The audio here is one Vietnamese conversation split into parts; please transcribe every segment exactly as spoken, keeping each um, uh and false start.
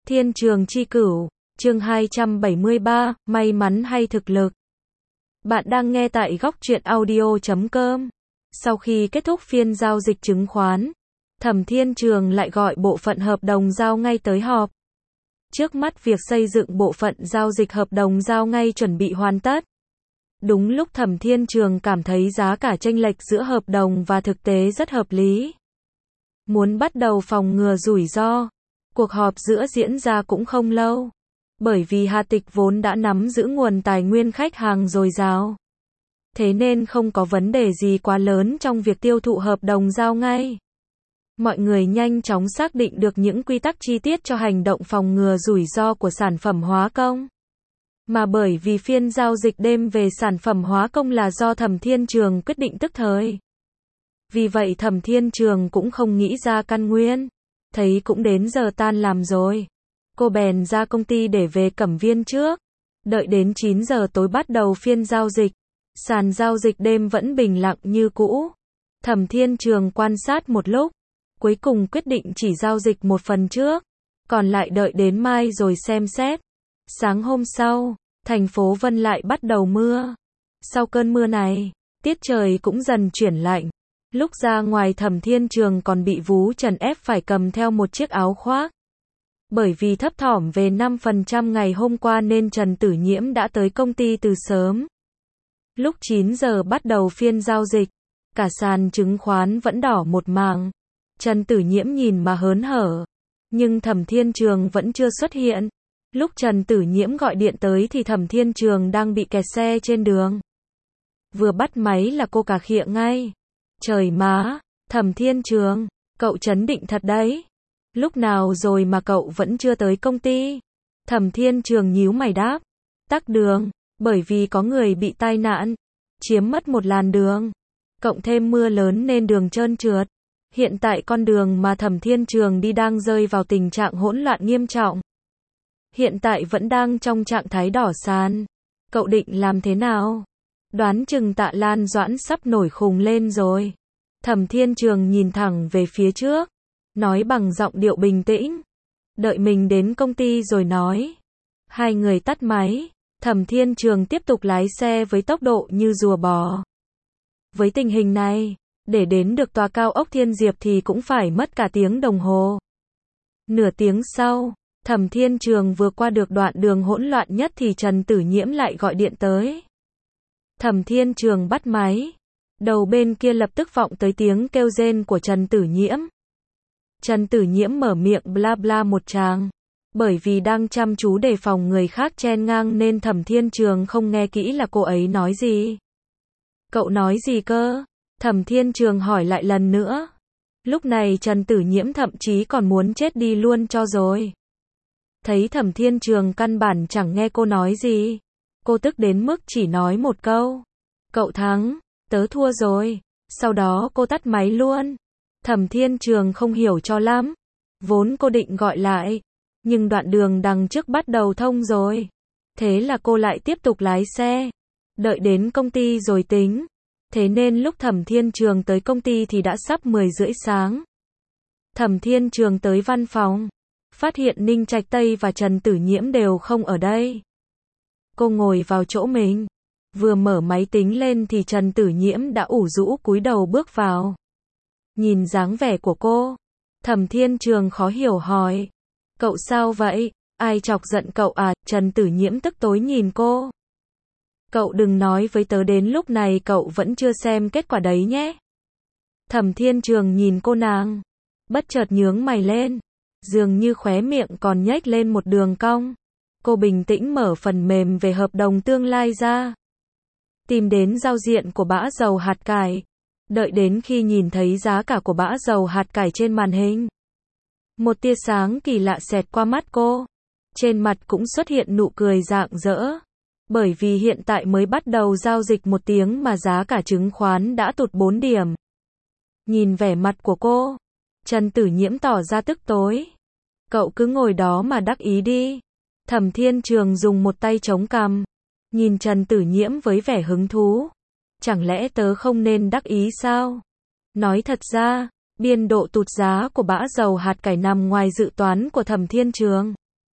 Thiên trường chi cửu, chương hai trăm bảy mươi ba, may mắn hay thực lực. Bạn đang nghe tại góc truyện audio chấm com. Sau khi kết thúc phiên giao dịch chứng khoán, Thẩm Thiên Trường lại gọi bộ phận hợp đồng giao ngay tới họp. Trước mắt việc xây dựng bộ phận giao dịch hợp đồng giao ngay chuẩn bị hoàn tất. Đúng lúc Thẩm Thiên Trường cảm thấy giá cả chênh lệch giữa hợp đồng và thực tế rất hợp lý. Muốn bắt đầu phòng ngừa rủi ro, cuộc họp giữa diễn ra cũng không lâu. Bởi vì Hà Tịch vốn đã nắm giữ nguồn tài nguyên khách hàng dồi dào. Thế nên không có vấn đề gì quá lớn trong việc tiêu thụ hợp đồng giao ngay. Mọi người nhanh chóng xác định được những quy tắc chi tiết cho hành động phòng ngừa rủi ro của sản phẩm hóa công. Mà bởi vì phiên giao dịch đêm về sản phẩm hóa công là do Thẩm Thiên Trường quyết định tức thời. Vì vậy Thẩm Thiên Trường cũng không nghĩ ra căn nguyên. Thấy cũng đến giờ tan làm rồi. Cô bèn ra công ty để về Cẩm Viên trước. Đợi đến chín giờ tối bắt đầu phiên giao dịch. Sàn giao dịch đêm vẫn bình lặng như cũ. Thẩm Thiên Trường quan sát một lúc. Cuối cùng quyết định chỉ giao dịch một phần trước. Còn lại đợi đến mai rồi xem xét. Sáng hôm sau, thành phố Vân lại bắt đầu mưa. Sau cơn mưa này, tiết trời cũng dần chuyển lạnh. Lúc ra ngoài Thẩm Thiên Trường còn bị Vú Trần ép phải cầm theo một chiếc áo khoác. Bởi vì thấp thỏm về năm phần trăm ngày hôm qua nên Trần Tử Nhiễm đã tới công ty từ sớm. Lúc chín giờ bắt đầu phiên giao dịch, cả sàn chứng khoán vẫn đỏ một mảng. Trần Tử Nhiễm nhìn mà hớn hở, nhưng Thẩm Thiên Trường vẫn chưa xuất hiện. Lúc Trần Tử Nhiễm gọi điện tới thì Thẩm Thiên Trường đang bị kẹt xe trên đường. Vừa bắt máy là cô cà khịa ngay. Trời má, Thẩm Thiên Trường, cậu trấn định thật đấy. Lúc nào rồi mà cậu vẫn chưa tới công ty? Thẩm Thiên Trường nhíu mày đáp. Tắc đường, bởi vì có người bị tai nạn, chiếm mất một làn đường. Cộng thêm mưa lớn nên đường trơn trượt. Hiện tại con đường mà Thẩm Thiên Trường đi đang rơi vào tình trạng hỗn loạn nghiêm trọng. Hiện tại vẫn đang trong trạng thái đỏ sàn. Cậu định làm thế nào? Đoán chừng Tạ Lan Doãn sắp nổi khùng lên rồi. Thẩm Thiên Trường nhìn thẳng về phía trước, nói bằng giọng điệu bình tĩnh. Đợi mình đến công ty rồi nói. Hai người tắt máy, Thẩm Thiên Trường tiếp tục lái xe với tốc độ như rùa bò. Với tình hình này, để đến được tòa cao ốc Thiên Diệp thì cũng phải mất cả tiếng đồng hồ. Nửa tiếng sau, Thẩm Thiên Trường vừa qua được đoạn đường hỗn loạn nhất thì Trần Tử Nhiễm lại gọi điện tới. Thẩm Thiên Trường bắt máy. Đầu bên kia lập tức vọng tới tiếng kêu rên của Trần Tử Nhiễm. Trần Tử Nhiễm mở miệng bla bla một tràng. Bởi vì đang chăm chú đề phòng người khác chen ngang nên Thẩm Thiên Trường không nghe kỹ là cô ấy nói gì. Cậu nói gì cơ? Thẩm Thiên Trường hỏi lại lần nữa. Lúc này Trần Tử Nhiễm thậm chí còn muốn chết đi luôn cho rồi. Thấy Thẩm Thiên Trường căn bản chẳng nghe cô nói gì. Cô tức đến mức chỉ nói một câu. Cậu thắng, tớ thua rồi. Sau đó cô tắt máy luôn. Thẩm Thiên Trường không hiểu cho lắm. Vốn cô định gọi lại. Nhưng đoạn đường đằng trước bắt đầu thông rồi. Thế là cô lại tiếp tục lái xe. Đợi đến công ty rồi tính. Thế nên lúc Thẩm Thiên Trường tới công ty thì đã sắp mười rưỡi sáng. Thẩm Thiên Trường tới văn phòng. Phát hiện Ninh Trạch Tây và Trần Tử Nhiễm đều không ở đây. Cô ngồi vào chỗ mình. Vừa mở máy tính lên thì Trần Tử Nhiễm đã ủ rũ cúi đầu bước vào. Nhìn dáng vẻ của cô, Thẩm Thiên Trường khó hiểu hỏi. Cậu sao vậy? Ai chọc giận cậu à? Trần Tử Nhiễm tức tối nhìn cô. Cậu đừng nói với tớ đến lúc này cậu vẫn chưa xem kết quả đấy nhé. Thẩm Thiên Trường nhìn cô nàng. Bất chợt nhướng mày lên. Dường như khóe miệng còn nhếch lên một đường cong. Cô bình tĩnh mở phần mềm về hợp đồng tương lai ra. Tìm đến giao diện của bã dầu hạt cải. Đợi đến khi nhìn thấy giá cả của bã dầu hạt cải trên màn hình. Một tia sáng kỳ lạ xẹt qua mắt cô. Trên mặt cũng xuất hiện nụ cười rạng rỡ. Bởi vì hiện tại mới bắt đầu giao dịch một tiếng mà giá cả chứng khoán đã tụt bốn điểm. Nhìn vẻ mặt của cô, Trần Tử Nhiễm tỏ ra tức tối. Cậu cứ ngồi đó mà đắc ý đi. Thẩm Thiên Trường dùng một tay chống cằm. Nhìn Trần Tử Nhiễm với vẻ hứng thú. Chẳng lẽ tớ không nên đắc ý sao? Nói thật ra, biên độ tụt giá của bã dầu hạt cải nằm ngoài dự toán của Thẩm Thiên Trường.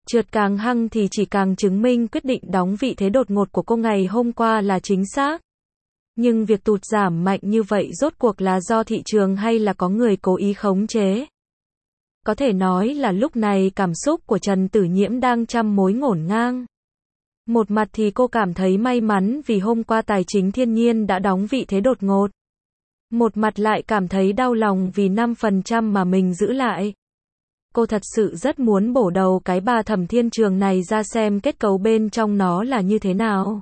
Trượt càng hăng thì chỉ càng chứng minh quyết định đóng vị thế đột ngột của cô ngày hôm qua là chính xác. Nhưng việc tụt giảm mạnh như vậy rốt cuộc là do thị trường hay là có người cố ý khống chế? Có thể nói là lúc này cảm xúc của Trần Tử Nhiễm đang trăm mối ngổn ngang. Một mặt thì cô cảm thấy may mắn vì hôm qua Tài Chính Thiên Nhiên đã đóng vị thế đột ngột. Một mặt lại cảm thấy đau lòng vì năm phần trăm mà mình giữ lại. Cô thật sự rất muốn bổ đầu cái bà Thẩm Thiên Trường này ra xem kết cấu bên trong nó là như thế nào.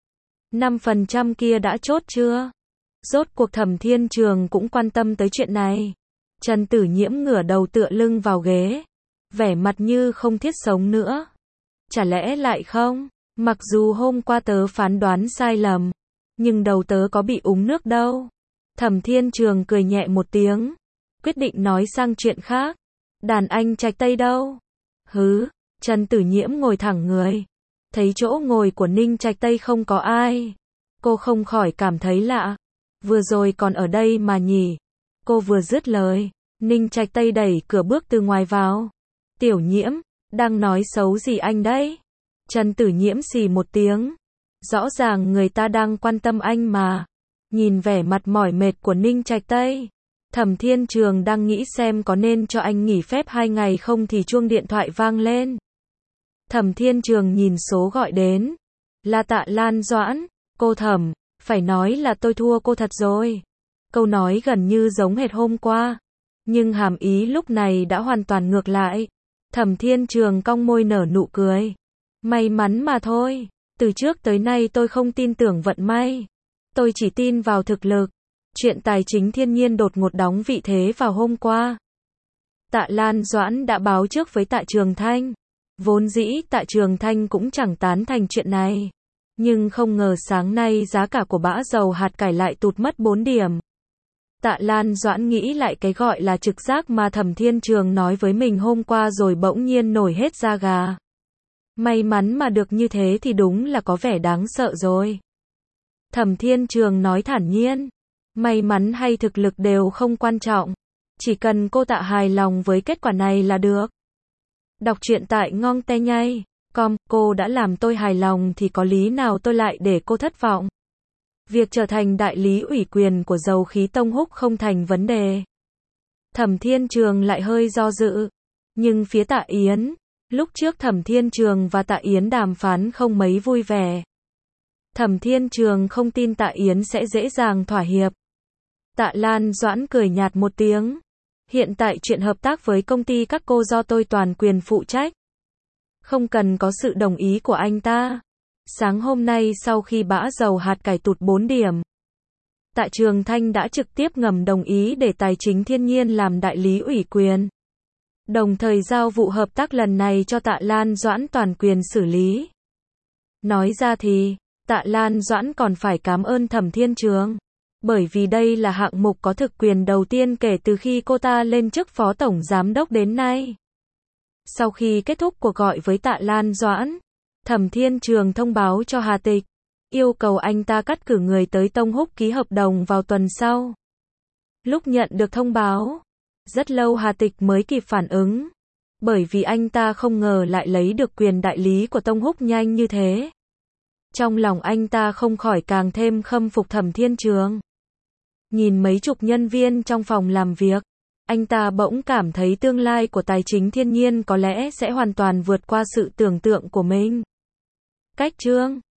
năm phần trăm kia đã chốt chưa? Rốt cuộc Thẩm Thiên Trường cũng quan tâm tới chuyện này. Trần Tử Nhiễm ngửa đầu tựa lưng vào ghế. Vẻ mặt như không thiết sống nữa. Chả lẽ lại không? Mặc dù hôm qua tớ phán đoán sai lầm. Nhưng đầu tớ có bị uống nước đâu. Thẩm Thiên Trường cười nhẹ một tiếng. Quyết định nói sang chuyện khác. Đàn anh Trạch Tây đâu? Hứ, Trần Tử Nhiễm ngồi thẳng người. Thấy chỗ ngồi của Ninh Trạch Tây không có ai. Cô không khỏi cảm thấy lạ. Vừa rồi còn ở đây mà nhỉ. Cô vừa dứt lời. Ninh Trạch Tây đẩy cửa bước từ ngoài vào. Tiểu Nhiễm, đang nói xấu gì anh đấy? Trần Tử Nhiễm xì một tiếng. Rõ ràng người ta đang quan tâm anh mà. Nhìn vẻ mặt mỏi mệt của Ninh Trạch Tây. Thẩm Thiên Trường đang nghĩ xem có nên cho anh nghỉ phép hai ngày không thì chuông điện thoại vang lên. Thẩm Thiên Trường nhìn số gọi đến. Là Tạ Lan Doãn. Cô Thẩm, phải nói là tôi thua cô thật rồi. Câu nói gần như giống hệt hôm qua. Nhưng hàm ý lúc này đã hoàn toàn ngược lại. Thẩm Thiên Trường cong môi nở nụ cười. May mắn mà thôi. Từ trước tới nay tôi không tin tưởng vận may. Tôi chỉ tin vào thực lực. Chuyện Tài Chính Thiên Nhiên đột ngột đóng vị thế vào hôm qua. Tạ Lan Doãn đã báo trước với Tạ Trường Thanh. Vốn dĩ Tạ Trường Thanh cũng chẳng tán thành chuyện này. Nhưng không ngờ sáng nay giá cả của bã dầu hạt cải lại tụt mất bốn điểm. Tạ Lan Doãn nghĩ lại cái gọi là trực giác mà Thẩm Thiên Trường nói với mình hôm qua rồi bỗng nhiên nổi hết da gà. May mắn mà được như thế thì đúng là có vẻ đáng sợ rồi. Thẩm Thiên Trường nói thản nhiên. May mắn hay thực lực đều không quan trọng. Chỉ cần cô Tạ hài lòng với kết quả này là được. Đọc truyện tại Ngong Te Nhây. Com, cô đã làm tôi hài lòng thì có lý nào tôi lại để cô thất vọng. Việc trở thành đại lý ủy quyền của dầu khí Tông Húc không thành vấn đề. Thẩm Thiên Trường lại hơi do dự. Nhưng phía Tạ Yến, lúc trước Thẩm Thiên Trường và Tạ Yến đàm phán không mấy vui vẻ. Thẩm Thiên Trường không tin Tạ Yến sẽ dễ dàng thỏa hiệp. Tạ Lan Doãn cười nhạt một tiếng. Hiện tại chuyện hợp tác với công ty các cô do tôi toàn quyền phụ trách. Không cần có sự đồng ý của anh ta. Sáng hôm nay sau khi bã dầu hạt cải tụt bốn điểm, Tạ Trường Thanh đã trực tiếp ngầm đồng ý để Tài Chính Thiên Nhiên làm đại lý ủy quyền. Đồng thời giao vụ hợp tác lần này cho Tạ Lan Doãn toàn quyền xử lý. Nói ra thì, Tạ Lan Doãn còn phải cảm ơn Thẩm Thiên Trường. Bởi vì đây là hạng mục có thực quyền đầu tiên kể từ khi cô ta lên chức phó tổng giám đốc đến nay. Sau khi kết thúc cuộc gọi với Tạ Lan Doãn, Thẩm Thiên Trường thông báo cho Hà Tịch, yêu cầu anh ta cắt cử người tới Tông Húc ký hợp đồng vào tuần sau. Lúc nhận được thông báo, rất lâu Hà Tịch mới kịp phản ứng. Bởi vì anh ta không ngờ lại lấy được quyền đại lý của Tông Húc nhanh như thế. Trong lòng anh ta không khỏi càng thêm khâm phục Thẩm Thiên Trường. Nhìn mấy chục nhân viên trong phòng làm việc, anh ta bỗng cảm thấy tương lai của Tài Chính Thiên Nhiên có lẽ sẽ hoàn toàn vượt qua sự tưởng tượng của mình. Cách chương